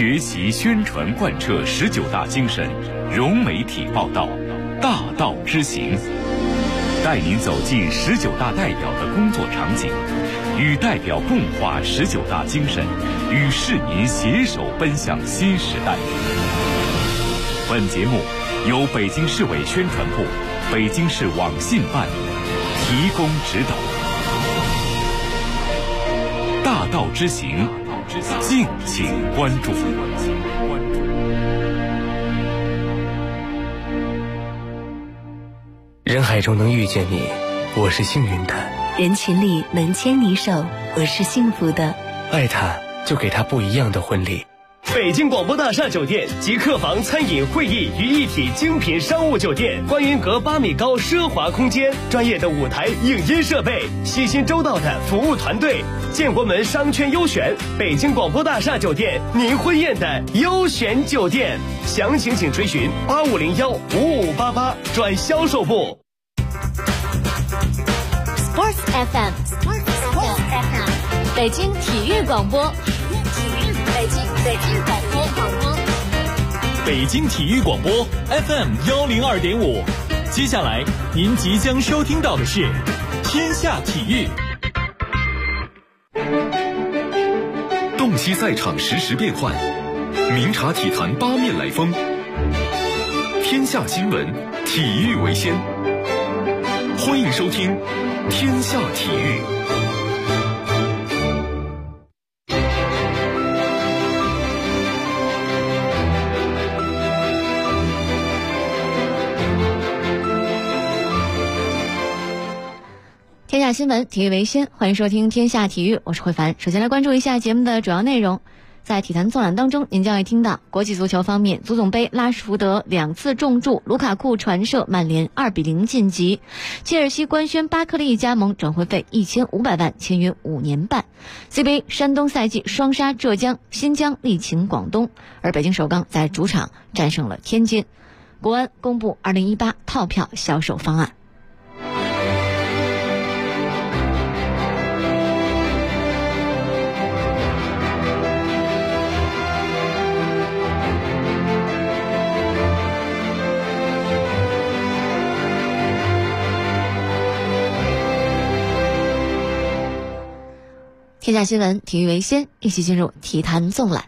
学习宣传贯彻19大精神，融媒体报道，大道之行，带您走进19大代表的工作场景，与代表共话19大精神，与市民携手奔向新时代。本节目由北京市委宣传部、北京市网信办提供指导。大道之行，敬请关注。 人海中能遇见你，我是幸运的； 人群里能牵你手，我是幸福的。 爱他，就给他不一样的婚礼。 北京广播大厦酒店集客房、餐饮、会议于一体精品商务酒店，观云阁8米高奢华空间，专业的舞台影音设备，细心周到的服务团队，建国门商圈优选，北京广播大厦酒店，您婚宴的优选酒店。详情请垂询8501-5588转销售部。 Sports FM， 北京体育广播。 北京体育广播 FM 102.5，接下来您即将收听到的是天下体育。 洞悉赛场实时变幻，明察体坛八面来风。天下新闻，体育为先。欢迎收听天下体育。 天下新闻，体育为先，欢迎收听天下体育，我是慧凡。首先来关注一下节目的主要内容。在体坛纵览当中，您将会听到国际足球方面，足总杯拉什福德2次中柱，卢卡库传射曼联2-0晋级。切尔西官宣巴克利加盟，转会费1500万，签约5年半。CBA 山东赛季双杀浙江，新疆力擒广东，而北京首钢在主场战胜了天津。国安公布2018套票销售方案。天下新闻，体育为先，一起进入体坛纵览。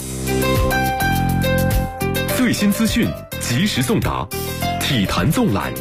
最新资讯，及时送达，体坛纵览。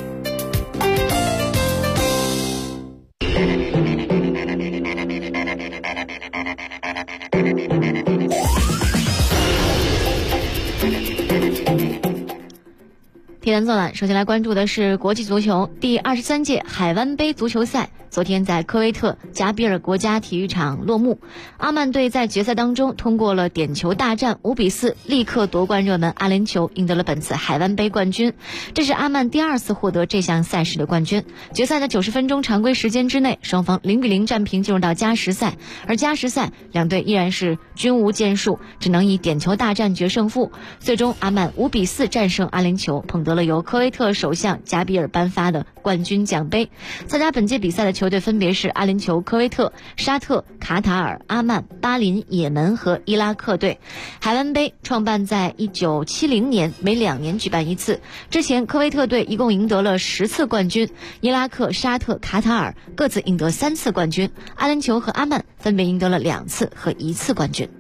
体坛纵览，首先来关注的是国际足球第23届海湾杯足球赛。昨天在科威特加比尔国家体育场落幕，阿曼队在决赛当中通过了点球大战5-4，立刻夺冠热门阿联酋赢得了本次海湾杯冠军。这是阿曼第2次获得这项赛事的冠军。决赛的90分钟常规时间之内，双方0-0战平，进入到加时赛。而加时赛两队依然是均无建树，只能以点球大战决胜负。最终阿曼5-4战胜阿联酋，捧得了由科威特首相加比尔颁发的冠军奖杯。参加本届比赛的球队分别是阿联酋、科威特、沙特、卡塔尔、阿曼、巴林、也门和伊拉克队。海湾杯创办在1970年，每2年举办一次。之前科威特队一共赢得了10次冠军，伊拉克、沙特、卡塔尔各自赢得3次冠军，阿联酋和阿曼分别赢得了2次和1次冠军。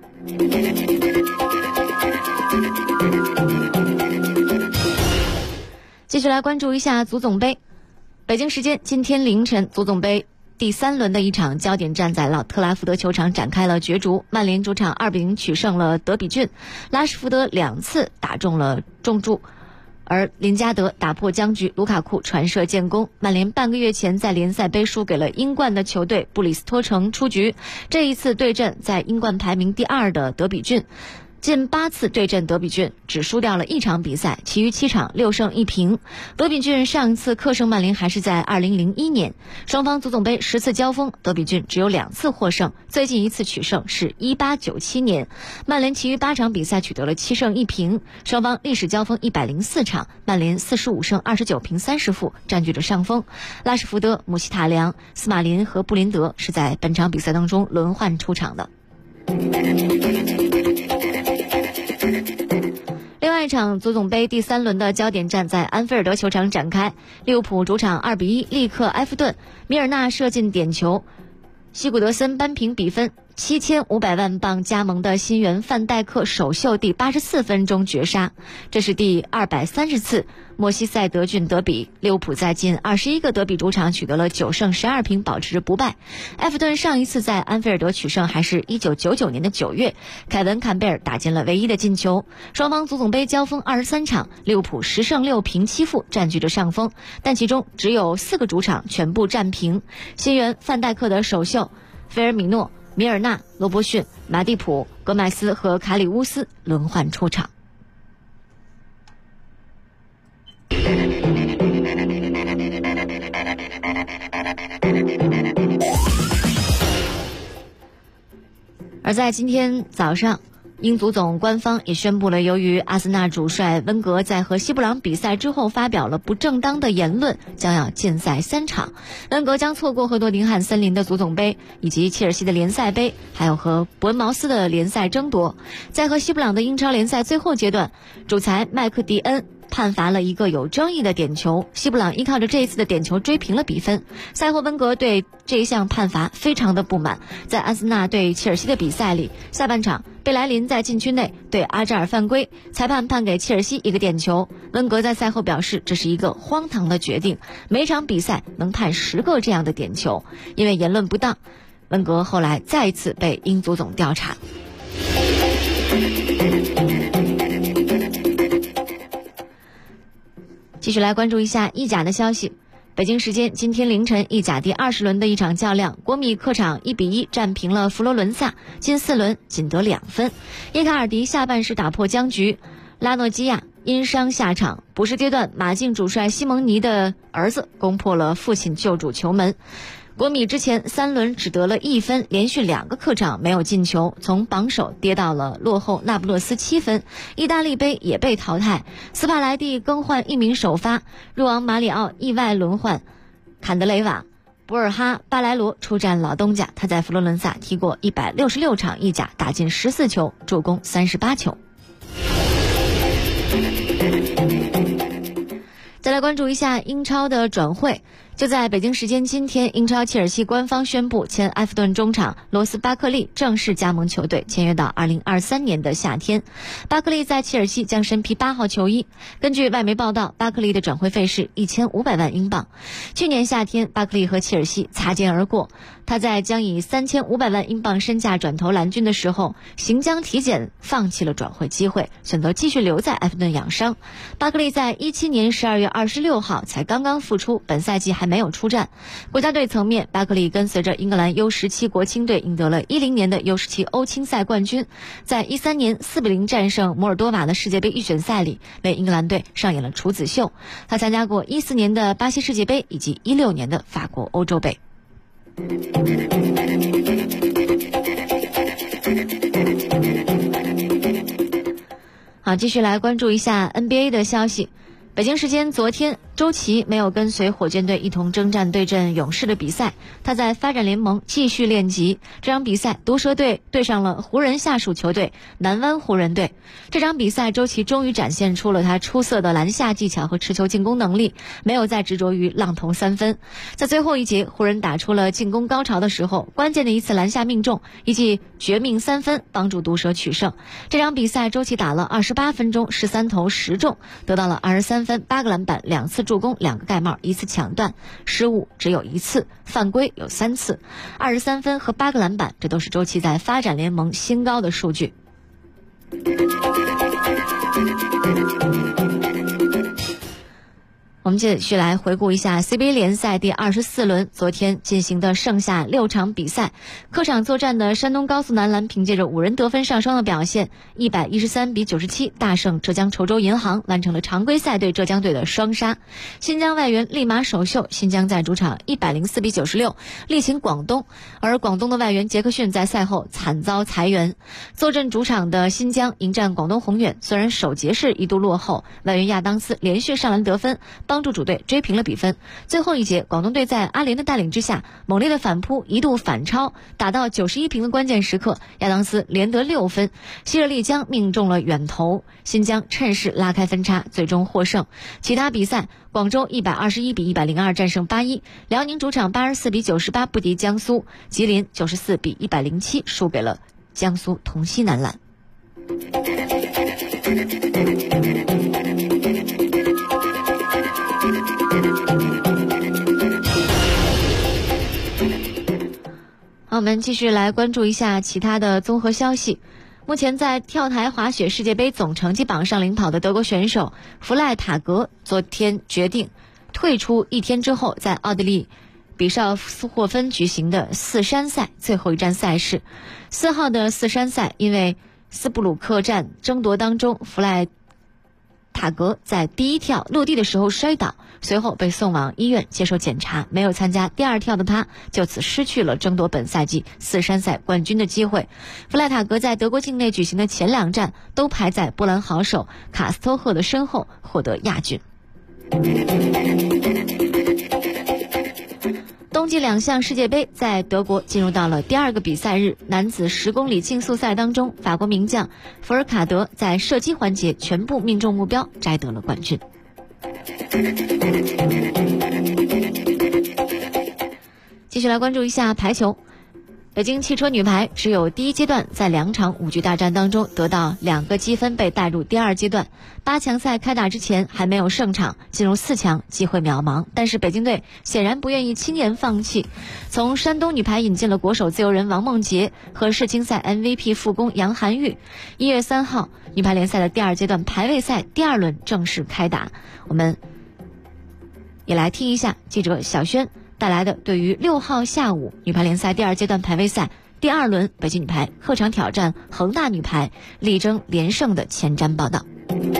继续来关注一下足总杯。北京时间今天凌晨，足总杯第3轮的一场焦点战在老特拉福德球场展开了角逐。曼联主场2-0取胜了德比郡，拉什福德2次打中了中柱，而林加德打破僵局，卢卡库传射建功。曼联半个月前在联赛杯输给了英冠的球队布里斯托城出局，这一次对阵在英冠排名第2的德比郡。近8次对阵德比郡，只输掉了1场比赛，其余7场6胜1平。德比郡上一次客胜曼联还是在2001年，双方足总杯10次交锋，德比郡只有2次获胜，最近一次取胜是1897年。曼联其余8场比赛取得了7胜1平，双方历史交锋104场，曼联45胜29平30负，占据着上风。拉什福德、姆希塔良、斯马林和布林德是在本场比赛当中轮换出场的。 场足总杯第3轮的焦点战在安菲尔德球场展开，利物浦主场2-1力克埃弗顿，米尔纳射进点球，西古德森扳平比分。7500万镑加盟的新援范戴克首秀第84分钟绝杀，这是第230次莫西塞德郡德比。利物浦在近21个德比主场取得了9胜12平，保持着不败。埃弗顿上一次在安菲尔德取胜还是1999年的9月，凯文坎贝尔打进了唯一的进球。双方足总杯交锋23场，利物浦10胜6平7负占据着上风，但其中只有4个主场全部战平。新援范戴克的首秀，菲尔米诺、米尔纳、罗伯逊、马蒂普、戈麦斯和卡里乌斯轮换出场。而在今天早上，英足总官方也宣布了，由于阿森纳主帅温格在和西布朗比赛之后发表了不正当的言论，将要禁赛3场。温格将错过和诺丁汉森林的足总杯，以及切尔西的联赛杯，还有和伯恩茅斯的联赛争夺。在和西布朗的英超联赛最后阶段，主裁麦克迪恩判罚了一个有争议的点球，西布朗依靠着这一次的点球追平了比分。赛后温格对这一项判罚非常的不满。在阿森纳对切尔西的比赛里，下半场贝莱林在禁区内对阿扎尔犯规，裁判判给切尔西一个点球。温格在赛后表示，这是一个荒唐的决定，每场比赛能判10个这样的点球。因为言论不当，温格后来再一次被英足总调查。继续来关注一下意甲的消息。北京时间今天凌晨，意甲第20轮的一场较量，国米客场1-1战平了佛罗伦萨，近4轮仅得2分。伊卡尔迪下半时打破僵局，拉诺基亚因伤下场。补时阶段，马竞主帅西蒙尼的儿子攻破了父亲救主球门。国米之前3轮只得了1分，连续2个客场没有进球，从榜首跌到了落后那不勒斯7分。意大利杯也被淘汰，斯帕莱蒂更换1名首发，若昂马里奥意外轮换坎德雷瓦，博尔哈巴莱罗出战老东家。他在佛罗伦萨踢过166场意甲，打进14球，助攻38球。再来关注一下英超的转会。就在北京时间今天，英超切尔西官方宣布，前埃弗顿中场罗斯巴克利正式加盟球队，签约到2023年的夏天。巴克利在切尔西将身披8号球衣。根据外媒报道，巴克利的转会费是1500万英镑。去年夏天，巴克利和切尔西擦肩而过。他在将以3500万英镑身价转投蓝军的时候，行将体检，放弃了转会机会，选择继续留在埃弗顿养伤。巴克利在17年12月26号才刚刚复出，本赛季还没有出战。国家队层面，巴克利跟随着英格兰 U17 国青队赢得了10年的 U17 欧青赛冠军，在13年4-0战胜摩尔多瓦的世界杯预选赛里，为英格兰队上演了处子秀。他参加过14年的巴西世界杯以及16年的法国欧洲杯。好，继续来关注一下 NBA 的消息。北京时间昨天，周琦没有跟随火箭队一同征战对阵勇士的比赛，他在发展联盟继续练级。这场比赛，毒蛇队对上了湖人下属球队南湾湖人队。这场比赛，周琦终于展现出了他出色的篮下技巧和持球进攻能力，没有再执着于浪投3分。在最后一节，湖人打出了进攻高潮的时候，关键的一次篮下命中，一记绝命3分，帮助毒蛇取胜。这场比赛，周琦打了28分钟，13投10中，得到了23分、8个篮板、2次助攻、2个盖帽、1次抢断，失误只有1次，犯规有3次，23分和8个篮板，这都是周琦在发展联盟新高的数据。我们继续来回顾一下 CBA 联赛第24轮昨天进行的剩下6场比赛。客场作战的山东高速男篮凭借着5人得分上双的表现，113-97大胜浙江稠州银行，完成了常规赛对浙江队的双杀。新疆外援立马首秀，新疆在主场104-96力擒广东，而广东的外援杰克逊在赛后惨遭裁员。坐镇主场的新疆迎战广东宏远，虽然首节是一度落后，外援亚当斯连续上篮得分， 帮助主队追平了比分。最后一节，广东队在阿联的带领之下，猛烈的反扑，一度反超，打到91平的关键时刻，亚当斯连得6分，希热丽江命中了远投，新疆趁势拉开分差，最终获胜。其他比赛，广州121比102战胜81，辽宁主场84比98不敌江苏，吉林94比107输给了江苏同曦男篮。好，我们继续来关注一下其他的综合消息。目前在跳台滑雪世界杯总成绩榜上领跑的德国选手弗赖塔格昨天决定退出1天之后在奥地利比绍斯霍芬举行的4山赛最后一站赛事。4号的4山赛，因为斯布鲁克站争夺当中，弗赖塔格在第1跳落地的时候摔倒，随后被送往医院接受检查，没有参加第2跳的他就此失去了争夺本赛季4山赛冠军的机会。弗赖塔格在德国境内举行的前2站都排在波兰好手卡斯托赫的身后，获得亚军。冬季2项世界杯在德国进入到了第2个比赛日，男子10公里竞速赛当中，法国名将福尔卡德在射击环节全部命中目标，摘得了冠军。继续来关注一下排球。北京汽车女排只有第1阶段在2场5局大战当中得到2个积分，被带入第2阶段。8强赛开打之前还没有胜场，进入4强机会渺茫。但是北京队显然不愿意轻言放弃，从山东女排引进了国手自由人王梦洁和世青赛 MVP 副攻杨涵玉。1月3号，女排联赛的第2阶段排位赛第2轮正式开打。我们也来听一下记者小轩带来的对于6号下午女排联赛第2阶段排位赛第2轮北京女排客场挑战恒大女排，力争连胜的前瞻报道。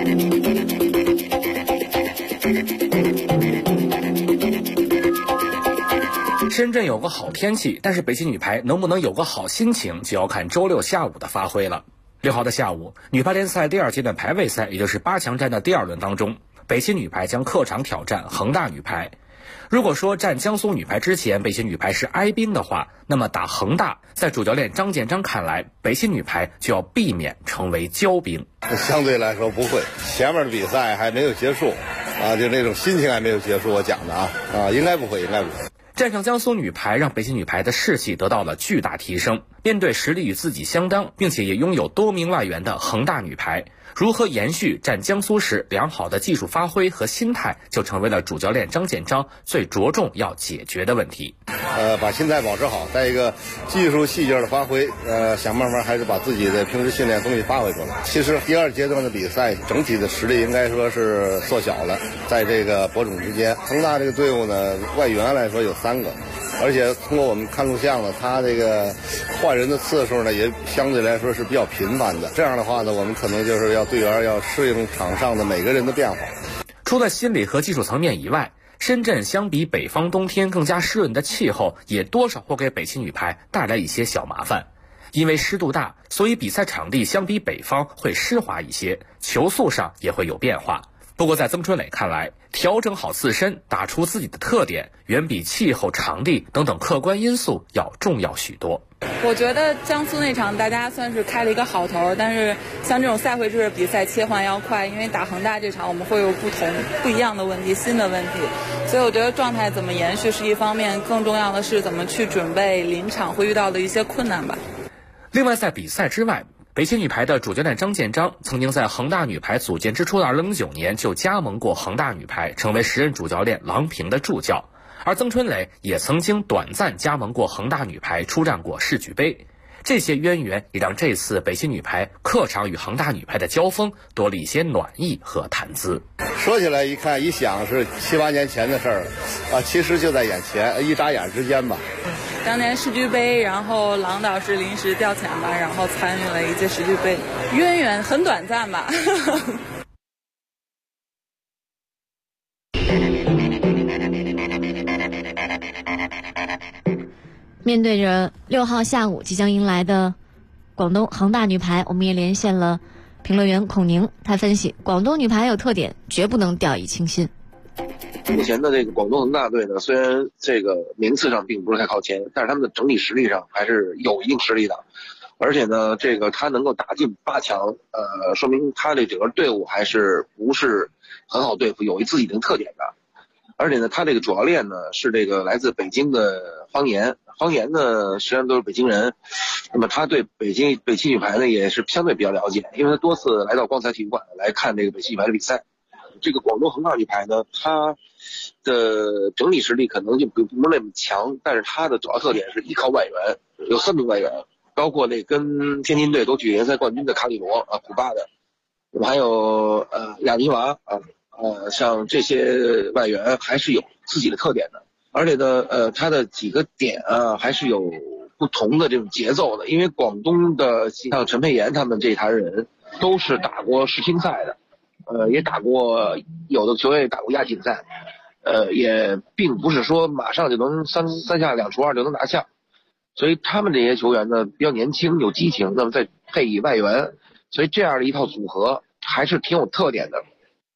深圳有个好天气，但是北京女排能不能有个好心情，就要看周6下午的发挥了。6号的下午，女排联赛第2阶段排位赛，也就是8强战的第2轮当中，北京女排将客场挑战恒大女排。如果说战江苏女排之前北京女排是哀兵的话，那么打恒大，在主教练张建章看来，北京女排就要避免成为骄兵。 相对来说不会，前面的比赛还没有结束啊，就那种心情还没有结束，我讲的应该不会。 战胜江苏女排让北京女排的士气得到了巨大提升，面对实力与自己相当并且也拥有多名外援的恒大女排，如何延续战江苏时良好的技术发挥和心态，就成为了主教练张建章最着重要解决的问题。 把心态保持好，再一个技术细节的发挥，想办法还是把自己的平时训练东西发挥出来。其实第2阶段的比赛整体的实力应该说是缩小了，在这个播种之间，恒大这个队伍呢，外援来说有3个，而且通过我们看录像呢，他这个换人的次数呢也相对来说是比较频繁的。这样的话呢，我们可能就是要队员要适应场上的每个人的变化。 除了心理和技术层面以外，深圳相比北方冬天更加湿润的气候，也多少会给北京女排带来一些小麻烦。因为湿度大，所以比赛场地相比北方会湿滑一些，球速上也会有变化。不过在曾春磊看来，调整好自身，打出自己的特点，远比气候、场地等等客观因素要重要许多。 我觉得江苏那场大家算是开了一个好头，但是像这种赛会制的比赛切换要快，因为打恒大这场我们会有不一样的问题，新的问题，所以我觉得状态怎么延续是一方面，更重要的是怎么去准备临场会遇到的一些困难吧。 另外在比赛之外，北京女排的主教练张建章曾经在恒大女排组建之初的2009年就加盟过恒大女排，成为时任主教练郎平的助教。而曾春磊也曾经短暂加盟过恒大女排，出战过世俱杯。这些渊源也让这次北京女排客场与恒大女排的交锋多了一些暖意和谈资。 说起来一看一想是7、8年前的事儿啊，其实就在眼前，一眨眼之间吧。 当年世俱杯，然后郎导是临时调遣吧，然后参与了一届世俱杯，渊源很短暂吧。 面对着6号下午即将迎来的广东恒大女排，我们也连线了评论员孔宁，他分析广东女排有特点，绝不能掉以轻心。 目前的这个广东恒大队呢，虽然这个名次上并不是太靠前，但是他们的整体实力上还是有一定实力的。而且呢，这个他能够打进8强，说明他这整个队伍还是不是很好对付，有自己的特点的。而且呢，他这个主教练呢是这个来自北京的方言呢，实际上都是北京人。那么他对北汽女排呢也是相对比较了解，因为他多次来到光彩体育馆来看这个北汽女排的比赛。这个广东恒大女排呢，它的整体实力可能就不是那么强，但是它的主要特点是依靠外援，有3名外援，包括那跟天津队夺取联赛冠军的卡里罗啊，古巴的，那么还有亚尼娃像这些外援还是有自己的特点的。而且呢它的几个点还是有不同的这种节奏的，因为广东的像陈佩妍他们这一摊人都是打过世青赛的。也打过，有的球员也打过亚锦赛，也并不是说马上就能三下2除2就能拿下，所以他们这些球员呢比较年轻有激情，那么再配以外援，所以这样的一套组合还是挺有特点的。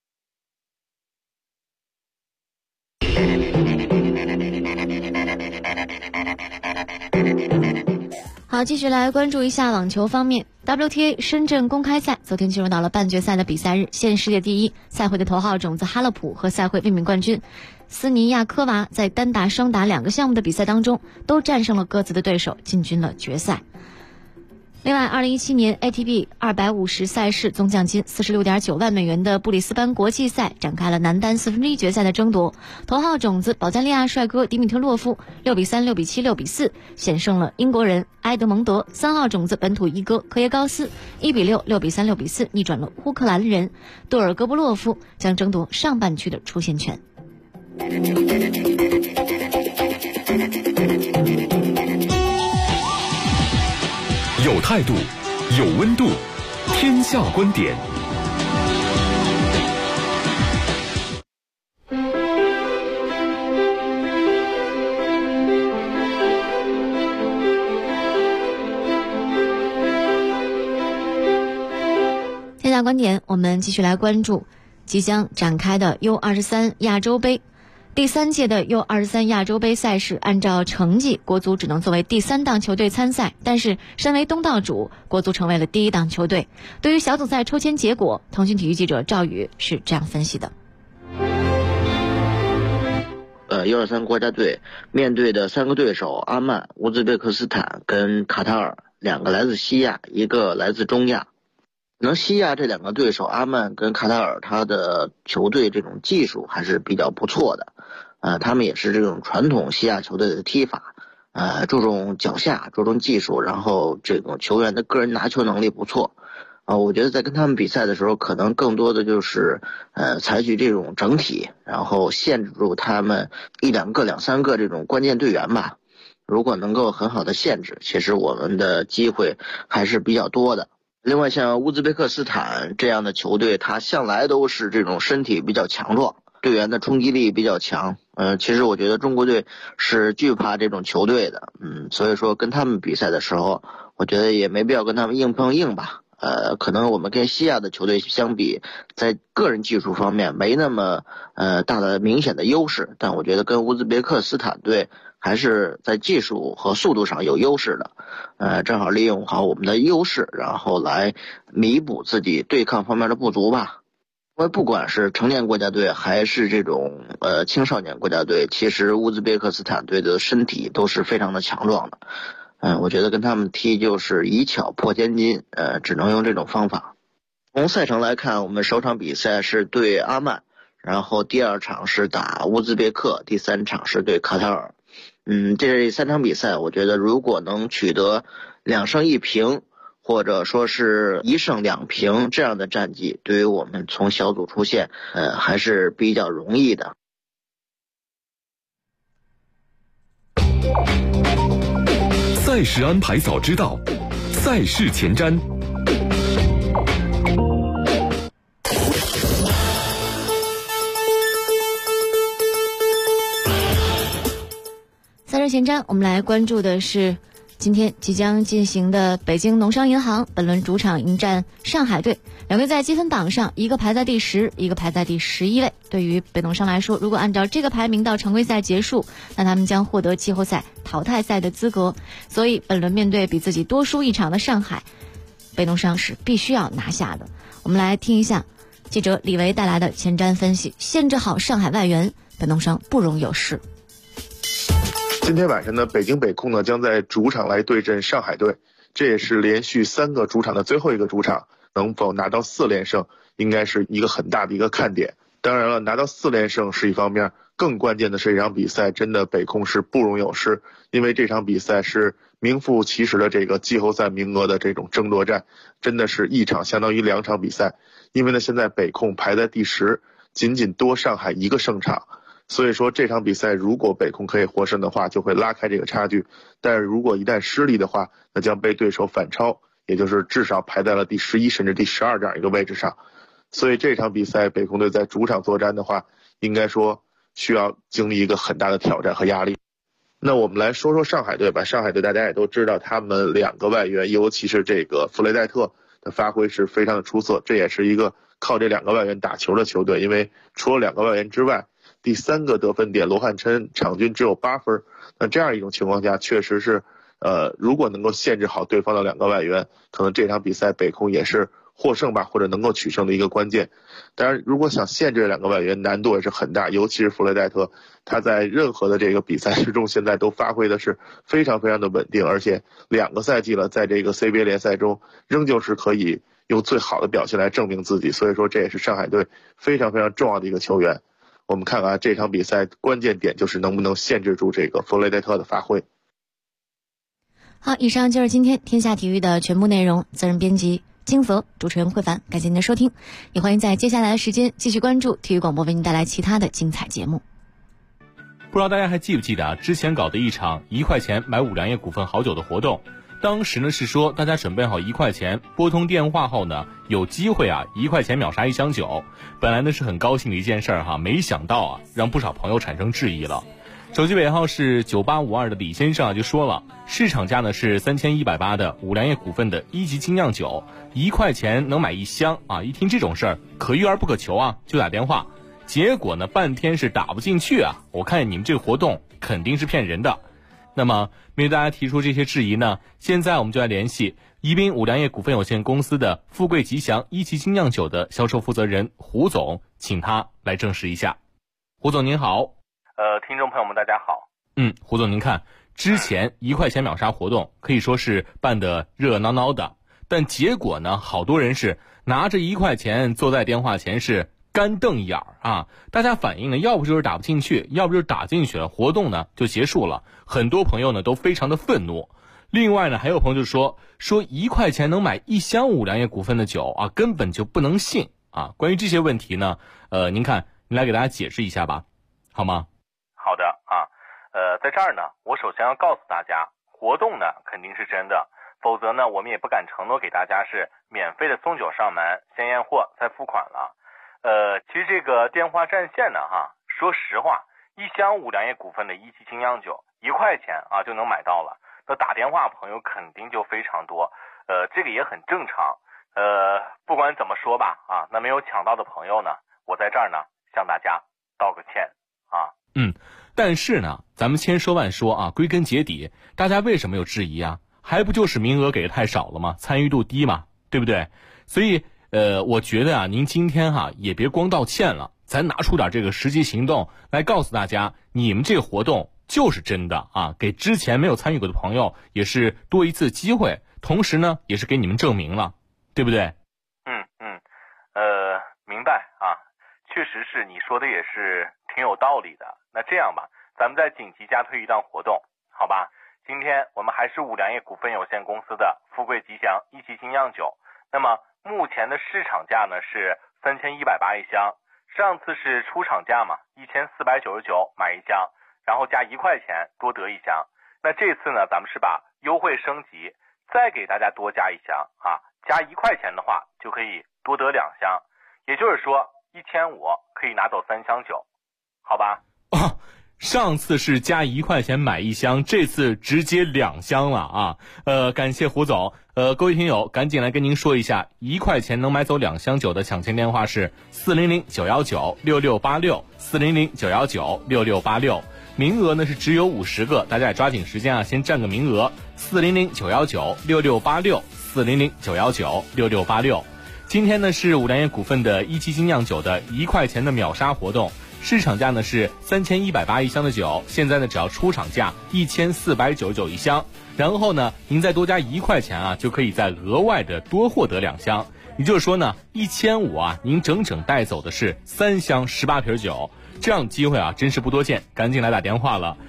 好，继续来关注一下网球方面。WTA 深圳公开赛昨天进入到了半决赛的比赛日，现世界第一赛会的头号种子哈勒普和赛会卫冕冠军斯尼亚科娃在单打双打2个项目的比赛当中都战胜了各自的对手，进军了决赛。另外，2017年 ATP 250赛事总奖金46.9万美元的布里斯班国际赛展开了男单1/4决赛的争夺，头号种子保加利亚帅哥迪米特洛夫6比3、6比7、6比4险胜了英国人埃德蒙德，3号种子本土一哥科耶高斯1比6、6比3、6比4逆转了乌克兰人杜尔戈波洛夫，将争夺上半区的出线权。 有态度，有温度，天下观点。 天下观点，我们继续来关注即将展开的 U23 亚洲杯。第3届的 U23 亚洲杯赛事，按照成绩，国足只能作为第3档球队参赛，但是身为东道主，国足成为了第1档球队。对于小组赛抽签结果，腾讯体育记者赵宇是这样分析的。 U23 国家队面对的3个对手阿曼、乌兹别克斯坦跟卡塔尔，2个来自西亚，1个来自中亚。西亚这2个对手阿曼跟卡塔尔，他的球队这种技术还是比较不错的，他们也是这种传统西亚球队的踢法，注重脚下，注重技术，然后这种球员的个人拿球能力不错，我觉得在跟他们比赛的时候，可能更多的就是采取这种整体，然后限制住他们1、2个、2、3个这种关键队员吧。如果能够很好的限制，其实我们的机会还是比较多的。另外像乌兹别克斯坦这样的球队，他向来都是这种身体比较强壮，队员的冲击力比较强。其实我觉得中国队是惧怕这种球队的，所以说跟他们比赛的时候，我觉得也没必要跟他们硬碰硬吧。可能我们跟西亚的球队相比，在个人技术方面没那么大的明显的优势，但我觉得跟乌兹别克斯坦队还是在技术和速度上有优势的，正好利用好我们的优势，然后来弥补自己对抗方面的不足吧。因为不管是成年国家队还是这种青少年国家队，其实乌兹别克斯坦队的身体都是非常的强壮的。我觉得跟他们踢就是以巧破千金，只能用这种方法。从赛程来看，我们首场比赛是对阿曼，然后第2场是打乌兹别克，第3场是对卡塔尔。这3场比赛，我觉得如果能取得2胜1平，或者说是1胜2平这样的战绩，对于我们从小组出线，还是比较容易的。 赛事安排早知道，赛事前瞻。 赛事前瞻，我们来关注的是今天即将进行的北京农商银行本轮主场迎战上海队，两队在积分榜上一个排在第10，一个排在第11位。对于北农商来说，如果按照这个排名到常规赛结束，那他们将获得季后赛淘汰赛的资格。所以本轮面对比自己多输一场的上海，北农商是必须要拿下的。我们来听一下记者李维带来的前瞻分析，限制好上海外援，北农商不容有失。 今天晚上呢，北京北控呢将在主场来对阵上海队，这也是连续3个主场的最后一个主场，能否拿到4连胜，应该是一个很大的一个看点。当然了，拿到4连胜是一方面，更关键的是这场比赛真的北控是不容有失，因为这场比赛是名副其实的这个季后赛名额的这种争夺战，真的是一场相当于2场比赛。因为呢，现在北控排在第10，仅仅多上海1个胜场。所以说这场比赛如果北控可以获胜的话，就会拉开这个差距，但是如果一旦失利的话，那将被对手反超，也就是至少排在了第11甚至第12这样一个位置上。所以这场比赛北控队在主场作战的话，应该说需要经历一个很大的挑战和压力。那我们来说说上海队吧。上海队大家也都知道，他们2个外援，尤其是这个弗雷戴特的发挥是非常的出色，这也是一个靠这2个外援打球的球队，因为除了2个外援之外，第3个得分点罗汉琛场均只有8分，那这样一种情况下，确实是如果能够限制好对方的2个外援，可能这场比赛北控也是获胜吧，或者能够取胜的一个关键。当然如果想限制2个外援，难度也是很大，尤其是弗雷戴特，他在任何的这个比赛之中现在都发挥的是非常非常的稳定，而且2个赛季了，在这个 CBA 联赛中仍旧是可以用最好的表现来证明自己，所以说这也是上海队非常非常重要的一个球员。我们看看这场比赛关键点就是能不能限制住这个弗雷戴特的发挥。 好，以上就是今天天下体育的全部内容，责任编辑金泽，主持人慧凡，感谢您的收听，也欢迎在接下来的时间继续关注体育广播为您带来其他的精彩节目。 不知道大家还记不记得之前搞的一场1块钱买5粮液股份好酒的活动，当时呢是说大家准备好1块钱，拨通电话后呢有机会1块钱秒杀1箱酒。本来呢是很高兴的一件事没想到让不少朋友产生质疑了。手机尾号是9852的李先生就说了，市场价呢是3180的5粮液股份的1级精酿酒，1块钱能买1箱一听这种事儿可遇而不可求就打电话，结果呢半天是打不进去我看你们这个活动肯定是骗人的。那么面对大家提出这些质疑呢，现在我们就来联系宜宾5粮液股份有限公司的富贵吉祥1级精酿酒的销售负责人胡总，请他来证实一下。胡总您好。 听众朋友们大家好。 胡总您看，之前1块钱秒杀活动可以说是办得热闹闹的，但结果呢好多人是拿着1块钱坐在电话前是干瞪眼大家反映呢要不就是打不进去，要不就是打进去了，活动呢就结束了，很多朋友呢都非常的愤怒。另外呢还有朋友就说1块钱能买1箱5粮液股份的酒根本就不能信关于这些问题呢您看您来给大家解释一下吧，好吗？ 好的在这儿呢我首先要告诉大家，活动呢肯定是真的，否则呢我们也不敢承诺给大家是免费的送酒上门，先验货再付款了。其实这个电话占线呢说实话，1箱5粮液股份的1级精酿酒1块钱就能买到了，那打电话朋友肯定就非常多，这个也很正常。不管怎么说吧那没有抢到的朋友呢，我在这儿呢向大家道个歉但是呢咱们千说万说归根结底大家为什么有质疑还不就是名额给的太少了吗？参与度低嘛，对不对？所以我觉得您今天也别光道歉了，咱拿出点这个实际行动来告诉大家，你们这个活动就是真的给之前没有参与过的朋友也是多一次机会，同时呢也是给你们证明了，对不对？ 明白确实是你说的也是挺有道理的。那这样吧，咱们再紧急加推一档活动，好吧？今天我们还是5粮液股份有限公司的富贵吉祥1级精酿酒，那么目前的市场价呢是3180一箱，上次是出厂价嘛，1499买1箱，然后加1块钱多得1箱。那这次呢咱们是把优惠升级，再给大家多加1箱加1块钱的话就可以多得2箱，也就是说1500可以拿走3箱酒，好吧？ 上次是加1块钱买1箱，这次直接2箱了啊！感谢胡总。各位听友，赶紧来跟您说一下，1块钱能买走2箱酒的抢签电话是400-919-6686，400-919-6686。名额呢是只有50个，大家也抓紧时间啊，先占个名额。400-919-6686，400-919-6686。今天呢是五粮液股份的一期精酿酒的1块钱的秒杀活动。市场价呢是3180一箱的酒，现在呢只要出厂价1499一箱，然后呢您再多加1块钱啊，就可以再额外的多获得2箱。也就是说呢，1500啊，您整整带走的是3箱18瓶酒，这样的机会啊真是不多见，赶紧来打电话了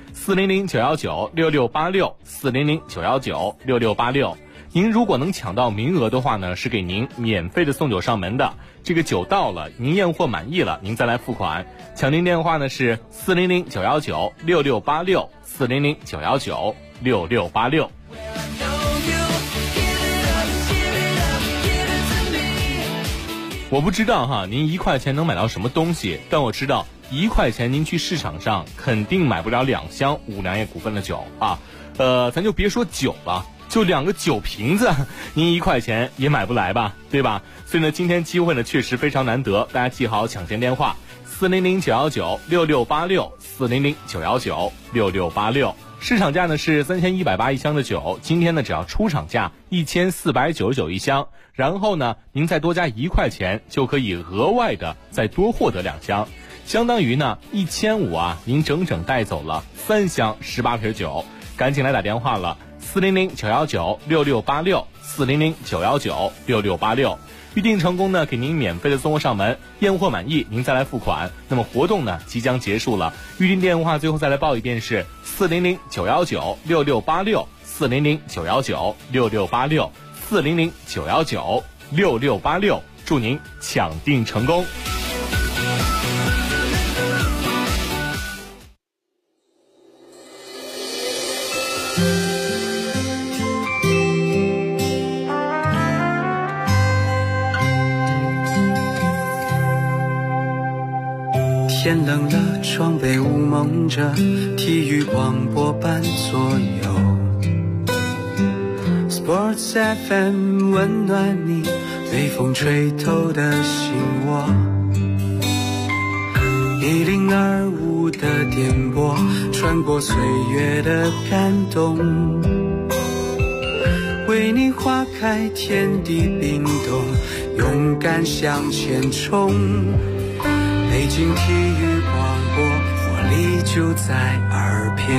，400-919-6686，400-919-6686。您如果能抢到名额的话呢，是给您免费的送酒上门的。这个酒到了，您验货满意了，您再来付款。抢订电话呢是400-919-6686，400-919-6686。我不知道哈，您1块钱能买到什么东西，但我知道1块钱您去市场上肯定买不了2箱五粮液股份的酒啊。咱就别说酒了，就2个酒瓶子，您1块钱也买不来吧，对吧？所以呢，今天机会呢确实非常难得，大家记好抢签电话：400-919-6686，400-919-6686。市场价呢是3180一箱的酒，今天呢只要出厂价1499一箱，然后呢您再多加1块钱，就可以额外的再多获得2箱，相当于呢1500啊，您整整带走了3箱18瓶酒，赶紧来打电话了。400-919-6686，400-919-6686。预定成功呢，给您免费的送货上门，验货满意您再来付款。那么活动呢即将结束了，预定电话最后再来报一遍是400-919-6686，400-919-6686，400-919-6686。祝您抢订成功。 天冷了，窗被雾蒙着，体育广播般左右。Sports FM 温暖你被风吹透的心窝。1025的电波穿过岁月的感动，为你划开天地冰冻，勇敢向前冲。北京体育广播，活力就在耳边。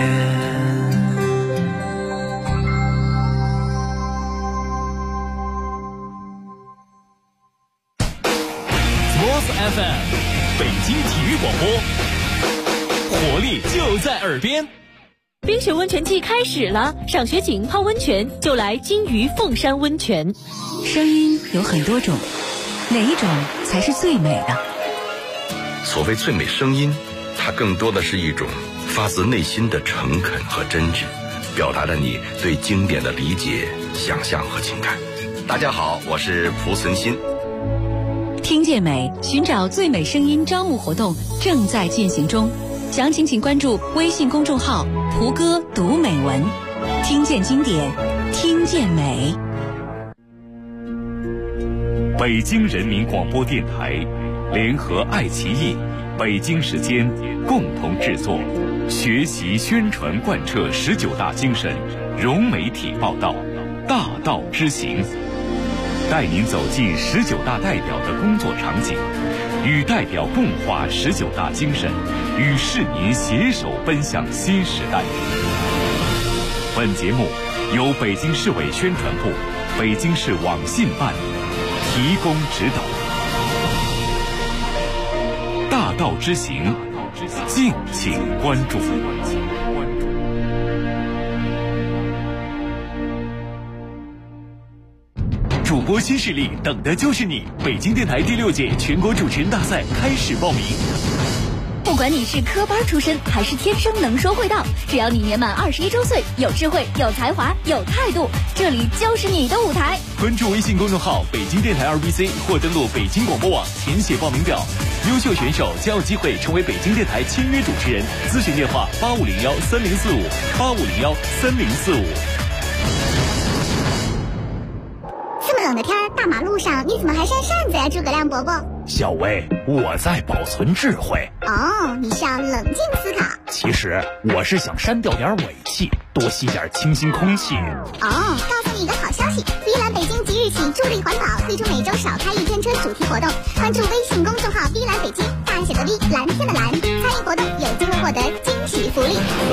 Sports FM， 北京体育广播，活力就在耳边。 冰雪温泉季开始了，赏雪景泡温泉就来金鱼凤山温泉。 声音有很多种，哪一种才是最美的？ 所谓最美声音，它更多的是一种发自内心的诚恳和真挚，表达了你对经典的理解、想象和情感。大家好，我是蒲存昕。 听见美，寻找最美声音招募活动正在进行中，详情请关注微信公众号蒲哥读美文，听见经典，听见美。 北京人民广播电台联合爱奇艺、北京时间共同制作，学习宣传贯彻19大精神，融媒体报道，大道之行，带您走进19大代表的工作场景，与代表共话19大精神，与市民携手奔向新时代。本节目由北京市委宣传部、北京市网信办提供指导。大道之行，敬请关注。 主播新势力，等的就是你！北京电台第6届全国主持人大赛开始报名。 不管你是科班出身还是天生能说会道，只要你年满21周岁，有智慧、有才华、有态度，这里就是你的舞台。 关注微信公众号北京电台2BC 或登录北京广播网填写报名表，优秀选手将有机会成为北京电台签约主持人。咨询电话8501304585013045。 这么冷的天，大马路上你怎么还扇扇子呀，诸葛亮伯伯？ 小薇，我在保存智慧。 哦，你是要冷静思考。 其实我是想删掉点尾气，多吸点清新空气。 哦，告诉你一个好消息，碧蓝北京即日起助力环保，推出每周少开一天车主题活动。关注微信公众号碧蓝北京，大写的 V， 蓝天的蓝，参与活动有机会获得惊喜福利。